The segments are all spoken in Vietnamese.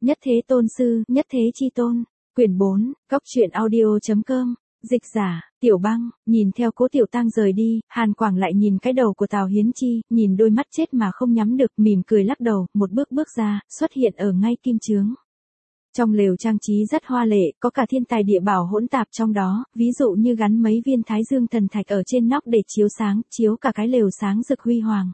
Nhất thế tôn sư, nhất thế chi tôn. Quyển 4, Cốc truyện audio.com. Dịch giả, Tiểu Băng. Nhìn theo Cố Tiểu Tăng rời đi, Hàn Quảng lại nhìn cái đầu của Tào Hiến Chi, nhìn đôi mắt chết mà không nhắm được, mỉm cười lắc đầu, một bước bước ra, xuất hiện ở ngay kim chướng. Trong lều trang trí rất hoa lệ, có cả thiên tài địa bảo hỗn tạp trong đó, ví dụ như gắn mấy viên Thái Dương thần thạch ở trên nóc để chiếu sáng, chiếu cả cái lều sáng rực huy hoàng.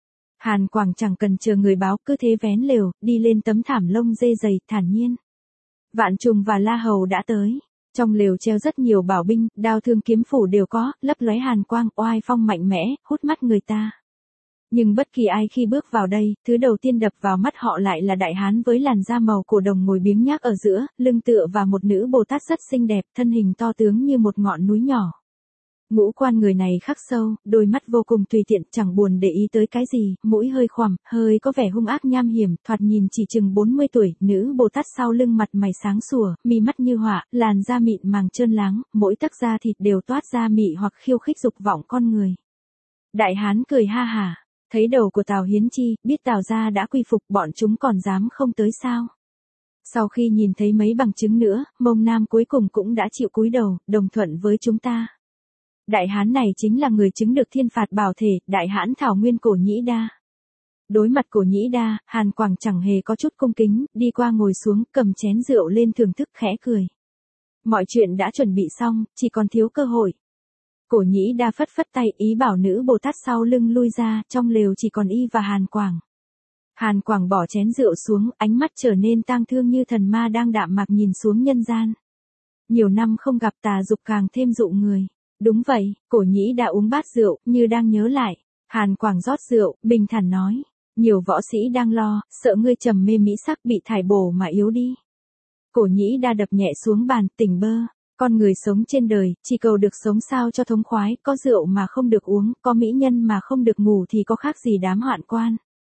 Hàn Quảng chẳng cần chờ người báo, cứ thế vén lều, đi lên tấm thảm lông dê dày, thản nhiên. Vạn Trùng và La Hầu đã tới. Trong lều treo rất nhiều bảo binh, đao thương kiếm phủ đều có, lấp lóe hàn quang, oai phong mạnh mẽ, hút mắt người ta. Nhưng bất kỳ ai khi bước vào đây, thứ đầu tiên đập vào mắt họ lại là đại hán với làn da màu cổ đồng ngồi biếng nhác ở giữa, lưng tựa và một nữ Bồ Tát rất xinh đẹp, thân hình to tướng như một ngọn núi nhỏ. Ngũ quan người này khắc sâu, đôi mắt vô cùng tùy tiện, chẳng buồn để ý tới cái gì, mũi hơi khoằm, hơi có vẻ hung ác nham hiểm, thoạt nhìn chỉ chừng 40 tuổi, nữ Bồ Tát sau lưng mặt mày sáng sủa, mi mắt như họa, làn da mịn màng trơn láng, mỗi tấc da thịt đều toát ra mị hoặc khiêu khích dục vọng con người. Đại hán cười ha hả, thấy đầu của Tào Hiến Chi, biết Tào gia đã quy phục, bọn chúng còn dám không tới sao? Sau khi nhìn thấy mấy bằng chứng nữa, Mông Nam cuối cùng cũng đã chịu cúi đầu, đồng thuận với chúng ta. Đại hán này chính là người chứng được thiên phạt bảo thể, đại hãn Thảo Nguyên Cổ Nhĩ Đa. Đối mặt Cổ Nhĩ Đa, Hàn Quảng chẳng hề có chút cung kính, đi qua ngồi xuống, cầm chén rượu lên thưởng thức khẽ cười. Mọi chuyện đã chuẩn bị xong, chỉ còn thiếu cơ hội. Cổ Nhĩ Đa phất phất tay, ý bảo nữ Bồ Tát sau lưng lui ra, trong lều chỉ còn y và Hàn Quảng. Hàn Quảng bỏ chén rượu xuống, ánh mắt trở nên tang thương như thần ma đang đạm mạc nhìn xuống nhân gian. Nhiều năm không gặp, tà dục càng thêm dụ người. Đúng vậy, Cổ Nhĩ đã uống bát rượu, như đang nhớ lại. Hàn Quảng rót rượu, bình thản nói. Nhiều võ sĩ đang lo, sợ ngươi trầm mê mỹ sắc bị thải bổ mà yếu đi. Cổ Nhĩ đã đập nhẹ xuống bàn, tỉnh bơ. Con người sống trên đời, chỉ cầu được sống sao cho thống khoái, có rượu mà không được uống, có mỹ nhân mà không được ngủ thì có khác gì đám hoạn quan.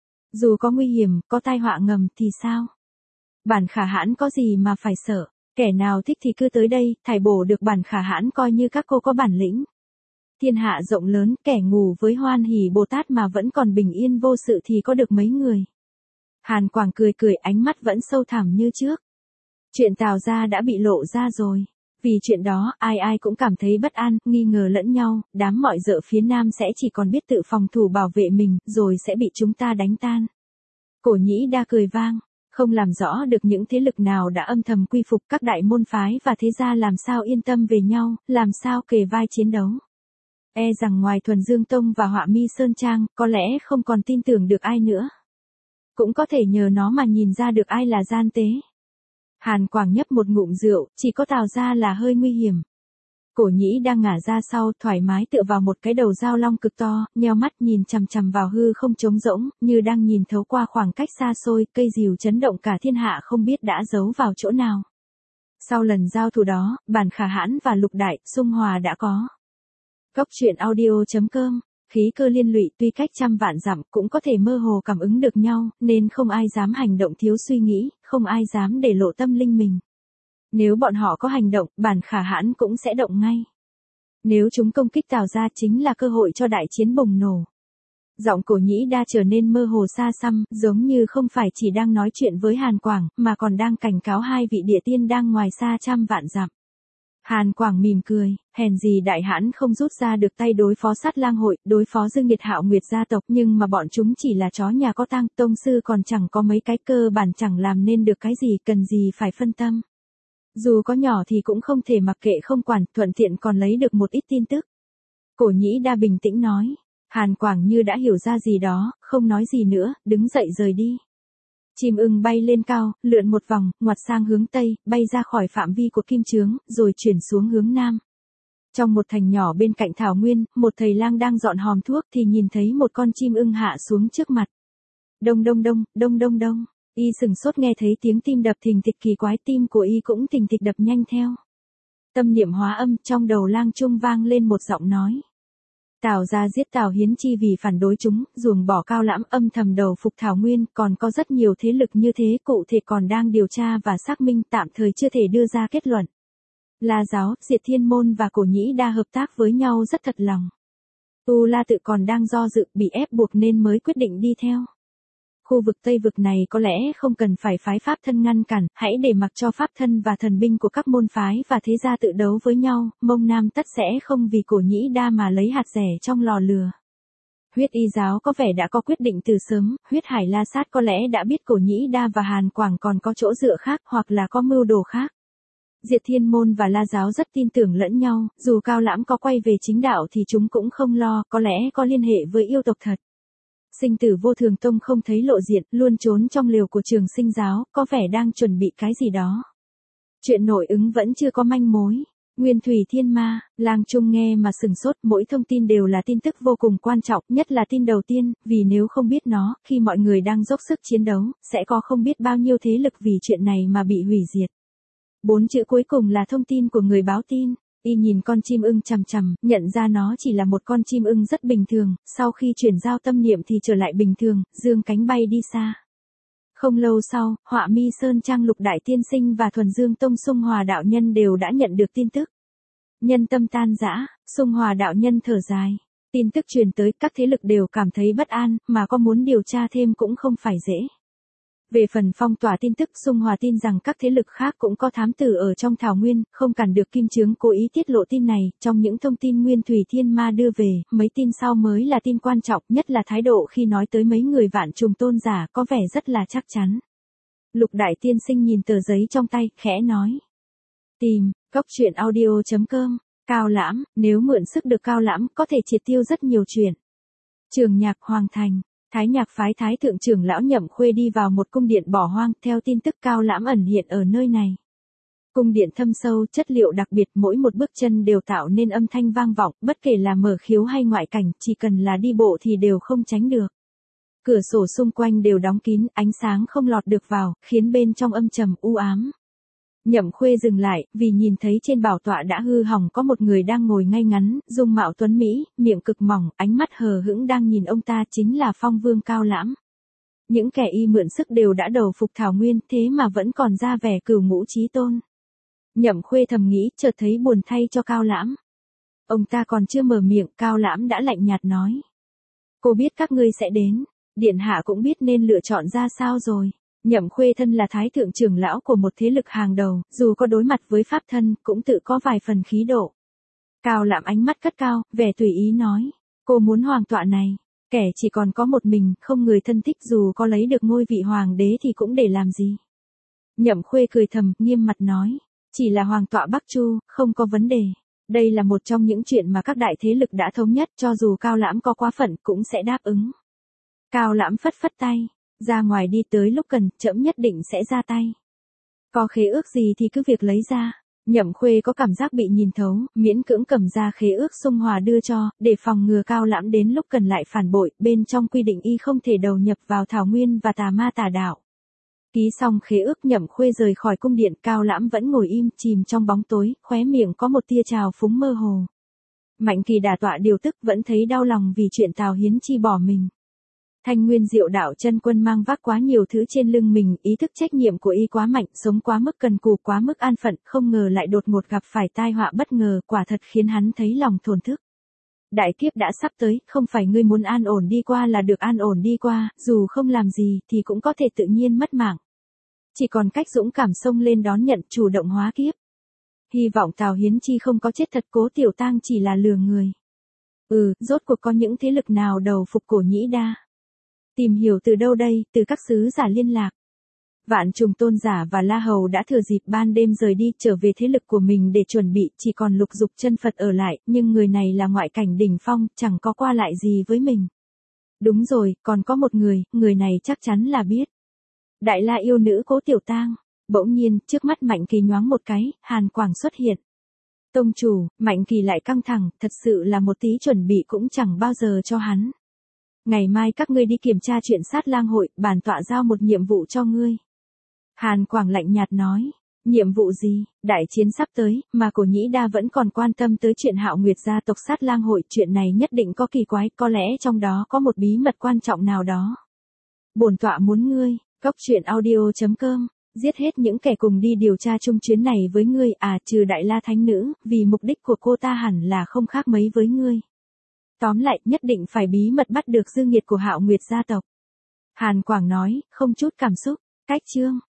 Dù có nguy hiểm, có tai họa ngầm thì sao? Bản Khả Hãn có gì mà phải sợ? Kẻ nào thích thì cứ tới đây, thải bổ được Bản Khả Hãn coi như các cô có bản lĩnh. Thiên hạ rộng lớn, kẻ ngủ với Hoan Hỷ Bồ Tát mà vẫn còn bình yên vô sự thì có được mấy người. Hàn Quảng cười cười, ánh mắt vẫn sâu thẳm như trước. Chuyện Tào gia đã bị lộ ra rồi. Vì chuyện đó, ai ai cũng cảm thấy bất an, nghi ngờ lẫn nhau, đám mọi dợ phía Nam sẽ chỉ còn biết tự phòng thủ bảo vệ mình, rồi sẽ bị chúng ta đánh tan. Cổ Nhĩ Đa cười vang. Không làm rõ được những thế lực nào đã âm thầm quy phục, các đại môn phái và thế gia làm sao yên tâm về nhau, làm sao kề vai chiến đấu. E rằng ngoài Thuần Dương Tông và Họa Mi Sơn Trang, có lẽ không còn tin tưởng được ai nữa. Cũng có thể nhờ nó mà nhìn ra được ai là gian tế. Hàn Quảng nhấp một ngụm rượu, chỉ có Tào gia là hơi nguy hiểm. Cổ Nhĩ đang ngả ra sau, thoải mái tựa vào một cái đầu dao long cực to, nheo mắt nhìn chằm chằm vào hư không trống rỗng, như đang nhìn thấu qua khoảng cách xa xôi, cây rìu chấn động cả thiên hạ không biết đã giấu vào chỗ nào. Sau lần giao thủ đó, Bản Khả Hãn và Lục Đại, xung hòa đã có. Cốc truyện audio.com. Khí cơ liên lụy tuy cách trăm vạn dặm cũng có thể mơ hồ cảm ứng được nhau, nên không ai dám hành động thiếu suy nghĩ, không ai dám để lộ tâm linh mình. Nếu bọn họ có hành động, Bản Khả Hãn cũng sẽ động ngay. Nếu chúng công kích Tào gia chính là cơ hội cho đại chiến bùng nổ. Giọng Cổ Nhĩ Đa trở nên mơ hồ xa xăm, giống như không phải chỉ đang nói chuyện với Hàn Quảng, mà còn đang cảnh cáo hai vị địa tiên đang ngoài xa trăm vạn dặm. Hàn Quảng mỉm cười, hèn gì đại hãn không rút ra được tay đối phó Sát Lang hội, đối phó Dương Nghiệt Hạo Nguyệt gia tộc, nhưng mà bọn chúng chỉ là chó nhà có tang, tông sư còn chẳng có mấy cái, cơ bản chẳng làm nên được cái gì, cần gì phải phân tâm. Dù có nhỏ thì cũng không thể mặc kệ không quản, thuận tiện còn lấy được một ít tin tức. Cổ Nhĩ Đa bình tĩnh nói. Hàn Quảng như đã hiểu ra gì đó, không nói gì nữa, đứng dậy rời đi. Chim ưng bay lên cao, lượn một vòng, ngoặt sang hướng Tây, bay ra khỏi phạm vi của kim chướng, rồi chuyển xuống hướng Nam. Trong một thành nhỏ bên cạnh Thảo Nguyên, một thầy lang đang dọn hòm thuốc thì nhìn thấy một con chim ưng hạ xuống trước mặt. Đông đông đông, đông đông đông. Y sừng sốt nghe thấy tiếng tim đập thình thịch kỳ quái, tim của y cũng thình thịch đập nhanh theo. Tâm niệm hóa âm, trong đầu lang trung vang lên một giọng nói. Tào gia giết Tào Hiến Chi vì phản đối chúng, ruồng bỏ Cao Lãm, âm thầm đầu phục Thảo Nguyên, còn có rất nhiều thế lực như thế, cụ thể còn đang điều tra và xác minh, tạm thời chưa thể đưa ra kết luận. La Giáo, Diệt Thiên Môn và Cổ Nhĩ Đa hợp tác với nhau rất thật lòng. Tu La tự còn đang do dự, bị ép buộc nên mới quyết định đi theo. Khu vực Tây vực này có lẽ không cần phải phái pháp thân ngăn cản, hãy để mặc cho pháp thân và thần binh của các môn phái và thế gia tự đấu với nhau, Mông Nam tất sẽ không vì Cổ Nhĩ Đa mà lấy hạt rẻ trong lò lừa. Huyết Y giáo có vẻ đã có quyết định từ sớm, Huyết Hải La Sát có lẽ đã biết Cổ Nhĩ Đa và Hàn Quảng còn có chỗ dựa khác hoặc là có mưu đồ khác. Diệt Thiên Môn và La giáo rất tin tưởng lẫn nhau, dù Cao Lãm có quay về chính đạo thì chúng cũng không lo, có lẽ có liên hệ với yêu tộc thật. Sinh Tử Vô Thường Tông không thấy lộ diện, luôn trốn trong lều của Trường Sinh giáo, có vẻ đang chuẩn bị cái gì đó. Chuyện nội ứng vẫn chưa có manh mối. Nguyên Thủy Thiên Ma, Lang Trung nghe mà sừng sốt, mỗi thông tin đều là tin tức vô cùng quan trọng, nhất là tin đầu tiên, vì nếu không biết nó, khi mọi người đang dốc sức chiến đấu, sẽ có không biết bao nhiêu thế lực vì chuyện này mà bị hủy diệt. 4 chữ cuối cùng là thông tin của người báo tin. Y nhìn con chim ưng chằm chằm, nhận ra nó chỉ là một con chim ưng rất bình thường, sau khi chuyển giao tâm niệm thì trở lại bình thường, dương cánh bay đi xa. Không lâu sau, Họa Mi Sơn Trang Lục Đại Tiên Sinh và Thuần Dương Tông Xung Hòa đạo nhân đều đã nhận được tin tức. Nhân tâm tan rã, Xung Hòa đạo nhân thở dài. Tin tức truyền tới, các thế lực đều cảm thấy bất an, mà có muốn điều tra thêm cũng không phải dễ. Về phần phong tỏa tin tức, Xung Hòa tin rằng các thế lực khác cũng có thám tử ở trong Thảo Nguyên, không cản được Kim Chướng cố ý tiết lộ tin này. Trong những thông tin Nguyên Thủy Thiên Ma đưa về, mấy tin sau mới là tin quan trọng, nhất là thái độ khi nói tới mấy người Vạn Trùng tôn giả có vẻ rất là chắc chắn. Lục Đại Tiên Sinh nhìn tờ giấy trong tay, khẽ nói. Tìm, coctruyện.audio.com, Cao Lãm, nếu mượn sức được Cao Lãm có thể triệt tiêu rất nhiều chuyện. Trường Nhạc Hoàng Thành. Thái Nhạc phái Thái thượng trưởng lão Nhậm Khuê đi vào một cung điện bỏ hoang, theo tin tức Cao Lãm ẩn hiện ở nơi này. Cung điện thâm sâu, chất liệu đặc biệt, mỗi một bước chân đều tạo nên âm thanh vang vọng, bất kể là mở khiếu hay ngoại cảnh, chỉ cần là đi bộ thì đều không tránh được. Cửa sổ xung quanh đều đóng kín, ánh sáng không lọt được vào, khiến bên trong âm trầm u ám. Nhậm Khuê dừng lại, vì nhìn thấy trên bảo tọa đã hư hỏng có một người đang ngồi ngay ngắn, dung mạo tuấn mỹ, miệng cực mỏng, ánh mắt hờ hững đang nhìn ông ta chính là Phong Vương Cao Lãm. Những kẻ y mượn sức đều đã đầu phục Thảo Nguyên, thế mà vẫn còn ra vẻ cửu ngũ chí tôn. Nhậm Khuê thầm nghĩ, chợt thấy buồn thay cho Cao Lãm. Ông ta còn chưa mở miệng, Cao Lãm đã lạnh nhạt nói. Cô biết các ngươi sẽ đến, điện hạ cũng biết nên lựa chọn ra sao rồi. Nhậm Khuê thân là thái thượng trưởng lão của một thế lực hàng đầu, dù có đối mặt với pháp thân, cũng tự có vài phần khí độ. Cao Lãm ánh mắt cất cao, vẻ tùy ý nói, cô muốn hoàng tọa này, kẻ chỉ còn có một mình, không người thân thích dù có lấy được ngôi vị hoàng đế thì cũng để làm gì. Nhậm Khuê cười thầm, nghiêm mặt nói, chỉ là hoàng tọa Bắc Chu, không có vấn đề. Đây là một trong những chuyện mà các đại thế lực đã thống nhất, cho dù Cao Lãm có quá phận cũng sẽ đáp ứng. Cao Lãm phất phất tay. Ra ngoài đi, tới lúc cần, trẫm nhất định sẽ ra tay. Có khế ước gì thì cứ việc lấy ra. Nhậm Khuê có cảm giác bị nhìn thấu, miễn cưỡng cầm ra khế ước Xung Hòa đưa cho, để phòng ngừa Cao Lãm đến lúc cần lại phản bội, bên trong quy định y không thể đầu nhập vào Thảo Nguyên và tà ma tà đạo. Ký xong khế ước, Nhậm Khuê rời khỏi cung điện, Cao Lãm vẫn ngồi im, chìm trong bóng tối, khóe miệng có một tia trào phúng mơ hồ. Mạnh Kỳ đả tọa điều tức, vẫn thấy đau lòng vì chuyện Tào Hiến Chi bỏ mình. Thanh Nguyên Diệu Đạo chân quân mang vác quá nhiều thứ trên lưng mình, ý thức trách nhiệm của y quá mạnh, sống quá mức cần cù, quá mức an phận, không ngờ lại đột ngột gặp phải tai họa bất ngờ, quả thật khiến hắn thấy lòng thổn thức. Đại kiếp đã sắp tới, không phải ngươi muốn an ổn đi qua là được an ổn đi qua, dù không làm gì thì cũng có thể tự nhiên mất mạng. Chỉ còn cách dũng cảm xông lên đón nhận, chủ động hóa kiếp. Hy vọng Tào Hiến Chi không có chết thật, Cố Tiểu Tang chỉ là lừa người. Rốt cuộc có những thế lực nào đầu phục Cổ Nhĩ Đa? Tìm hiểu từ đâu đây? Từ các sứ giả liên lạc. Vạn Trùng tôn giả và La Hầu đã thừa dịp ban đêm rời đi, trở về thế lực của mình để chuẩn bị, chỉ còn Lục Dục Chân Phật ở lại, nhưng người này là ngoại cảnh đỉnh phong, chẳng có qua lại gì với mình. Đúng rồi, còn có một người này chắc chắn là biết. Đại La yêu nữ Cố Tiểu Tang. Bỗng nhiên, trước mắt Mạnh Kỳ nhoáng một cái, Hàn Quảng xuất hiện. Tông chủ, Mạnh Kỳ lại căng thẳng, thật sự là một tí chuẩn bị cũng chẳng bao giờ cho hắn. Ngày mai các ngươi đi kiểm tra chuyện Sát Lang hội, bản tọa giao một nhiệm vụ cho ngươi. Hàn Quảng lạnh nhạt nói, nhiệm vụ gì? Đại chiến sắp tới, mà Cổ Nhĩ Đa vẫn còn quan tâm tới chuyện Hạo Nguyệt gia tộc Sát Lang hội, chuyện này nhất định có kỳ quái, có lẽ trong đó có một bí mật quan trọng nào đó. Bổn tọa muốn ngươi, coctruyện.audio.com, giết hết những kẻ cùng đi điều tra chung chuyến này với ngươi, trừ Đại La Thánh Nữ, vì mục đích của cô ta hẳn là không khác mấy với ngươi. Tóm lại, nhất định phải bí mật bắt được dư nghiệt của Hạo Nguyệt gia tộc. Hàn Quảng nói, không chút cảm xúc. Cách chương.